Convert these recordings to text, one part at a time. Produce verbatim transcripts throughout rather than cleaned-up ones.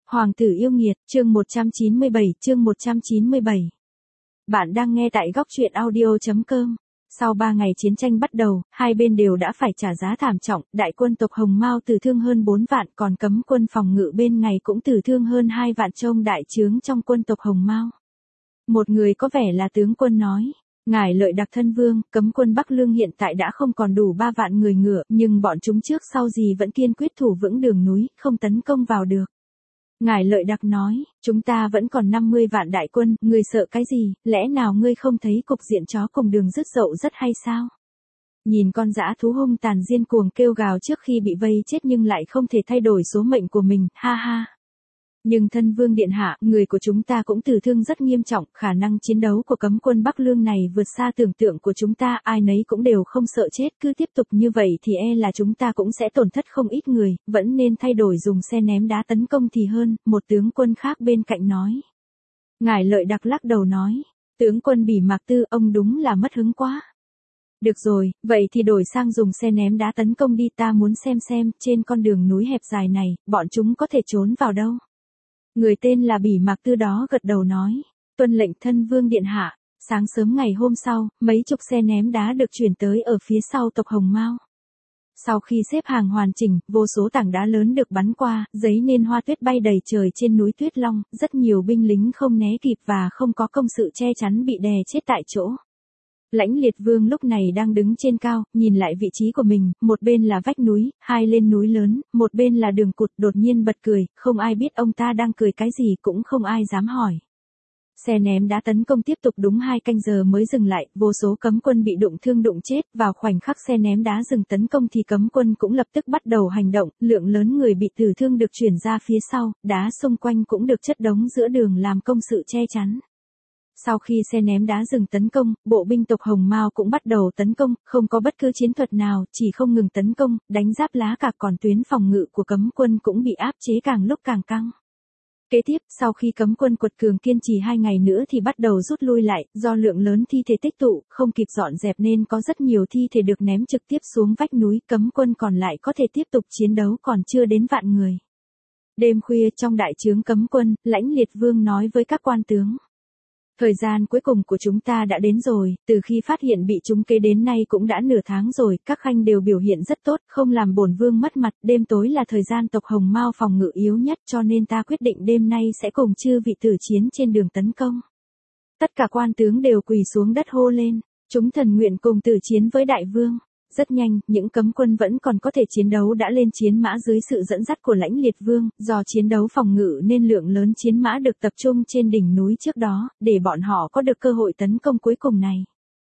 Hoàng tử yêu nghiệt, chương một trăm chín mươi bảy, chương một trăm chín mươi bảy. Bạn đang nghe tại góc truyện audio chấm com. Sau ba ngày chiến tranh bắt đầu, hai bên đều đã phải trả giá thảm trọng, đại quân tộc Hồng Mao tử thương hơn bốn vạn, còn cấm quân phòng ngự bên ngày cũng tử thương hơn hai vạn trông đại trướng trong quân tộc Hồng Mao. Một người có vẻ là tướng quân nói, ngài Lợi Đặc thân vương, cấm quân Bắc Lương hiện tại đã không còn đủ ba vạn người ngựa, nhưng bọn chúng trước sau gì vẫn kiên quyết thủ vững đường núi, không tấn công vào được. Ngài Lợi Đặc nói, chúng ta vẫn còn năm mươi vạn đại quân, ngươi sợ cái gì, lẽ nào ngươi không thấy cục diện chó cùng đường rứt dậu rất hay sao? Nhìn con dã thú hung tàn điên cuồng kêu gào trước khi bị vây chết nhưng lại không thể thay đổi số mệnh của mình, ha ha. Nhưng thân vương điện hạ, người của chúng ta cũng tử thương rất nghiêm trọng, khả năng chiến đấu của cấm quân Bắc Lương này vượt xa tưởng tượng của chúng ta, ai nấy cũng đều không sợ chết, cứ tiếp tục như vậy thì e là chúng ta cũng sẽ tổn thất không ít người, vẫn nên thay đổi dùng xe ném đá tấn công thì hơn, một tướng quân khác bên cạnh nói. Ngài Lợi Đặc lắc đầu nói, tướng quân Bỉ Mạc Tư, ông đúng là mất hứng quá. Được rồi, vậy thì đổi sang dùng xe ném đá tấn công đi, ta muốn xem xem, trên con đường núi hẹp dài này, bọn chúng có thể trốn vào đâu. Người tên là Bỉ Mạc Tư đó gật đầu nói, tuân lệnh thân vương điện hạ. Sáng sớm ngày hôm sau, mấy chục xe ném đá được chuyển tới ở phía sau tộc Hồng Mao. Sau khi xếp hàng hoàn chỉnh, vô số tảng đá lớn được bắn qua, giấy nên hoa tuyết bay đầy trời trên núi Tuyết Long, rất nhiều binh lính không né kịp và không có công sự che chắn bị đè chết tại chỗ. Lãnh Liệt Vương lúc này đang đứng trên cao, nhìn lại vị trí của mình, một bên là vách núi, hai lên núi lớn, một bên là đường cụt, đột nhiên bật cười, không ai biết ông ta đang cười cái gì, cũng không ai dám hỏi. Xe ném đá tấn công tiếp tục đúng hai canh giờ mới dừng lại, vô số cấm quân bị đụng thương đụng chết, vào khoảnh khắc xe ném đá dừng tấn công thì cấm quân cũng lập tức bắt đầu hành động, lượng lớn người bị tử thương được chuyển ra phía sau, đá xung quanh cũng được chất đống giữa đường làm công sự che chắn. Sau khi xe ném đá dừng tấn công, bộ binh tộc Hồng Mao cũng bắt đầu tấn công, không có bất cứ chiến thuật nào, chỉ không ngừng tấn công, đánh giáp lá cả, còn tuyến phòng ngự của cấm quân cũng bị áp chế càng lúc càng căng. Kế tiếp, sau khi cấm quân quật cường kiên trì hai ngày nữa thì bắt đầu rút lui lại, do lượng lớn thi thể tích tụ, không kịp dọn dẹp nên có rất nhiều thi thể được ném trực tiếp xuống vách núi, cấm quân còn lại có thể tiếp tục chiến đấu còn chưa đến vạn người. Đêm khuya trong đại trướng cấm quân, Lãnh Liệt Vương nói với các quan tướng. Thời gian cuối cùng của chúng ta đã đến rồi, từ khi phát hiện bị chúng kế đến nay cũng đã nửa tháng rồi, các khanh đều biểu hiện rất tốt, không làm bổn vương mất mặt, đêm tối là thời gian tộc Hồng Mao phòng ngự yếu nhất cho nên ta quyết định đêm nay sẽ cùng chư vị tử chiến trên đường tấn công. Tất cả quan tướng đều quỳ xuống đất hô lên, chúng thần nguyện cùng tử chiến với đại vương. Rất nhanh, những cấm quân vẫn còn có thể chiến đấu đã lên chiến mã dưới sự dẫn dắt của Lãnh Liệt Vương, do chiến đấu phòng ngự nên lượng lớn chiến mã được tập trung trên đỉnh núi trước đó, để bọn họ có được cơ hội tấn công cuối cùng này.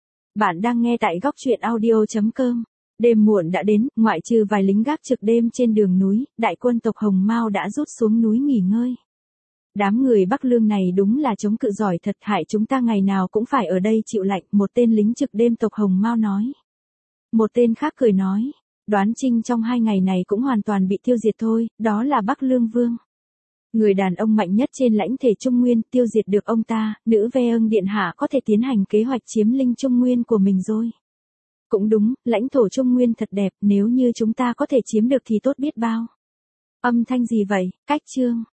Bạn đang nghe tại góc truyện audio chấm com. Đêm muộn đã đến, ngoại trừ vài lính gác trực đêm trên đường núi, đại quân tộc Hồng Mao đã rút xuống núi nghỉ ngơi. Đám người Bắc Lương này đúng là chống cự giỏi thật, hại chúng ta ngày nào cũng phải ở đây chịu lạnh, một tên lính trực đêm tộc Hồng Mao nói. Một tên khác cười nói, Đoán Trinh trong hai ngày này cũng hoàn toàn bị tiêu diệt thôi, đó là Bắc Lương Vương. Người đàn ông mạnh nhất trên lãnh thể Trung Nguyên, tiêu diệt được ông ta, nữ ve ưng điện hạ có thể tiến hành kế hoạch chiếm linh Trung Nguyên của mình rồi. Cũng đúng, lãnh thổ Trung Nguyên thật đẹp, nếu như chúng ta có thể chiếm được thì tốt biết bao. Âm thanh gì vậy, cách chương.